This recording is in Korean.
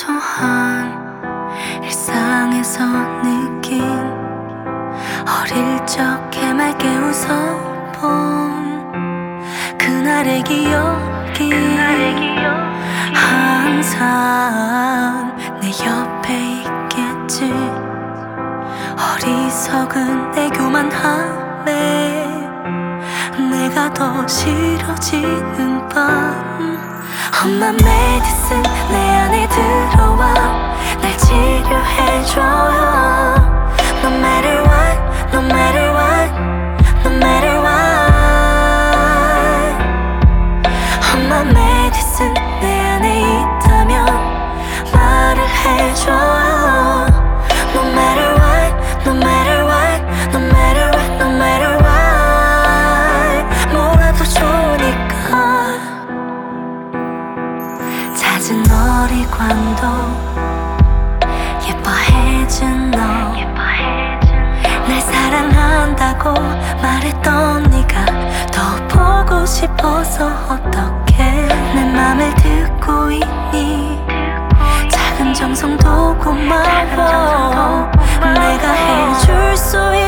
사소한 일상에서 느낀 어릴 적 해맑게 웃어본 그날의 기억이 항상 내 옆에 있겠지. 어리석은 내 교만함에 내가 더 싫어지는 밤, 엄마 메디슨 내 안에 들어와 날 치료해줘요. No matter what, no matter what, no matter what. 엄마 메디슨 내 안에 있다면 말을 해줘요. No matter what, no matter what, no matter what, no matter what. 뭐라도 좋으니까. 잦은 어리광도 예뻐해준 너, 날 사랑한다고 말했던 네가 더 보고 싶어서 어떡해. 내 맘을 듣고 있니? 작은 정성도 고마워. 내가 해줄 수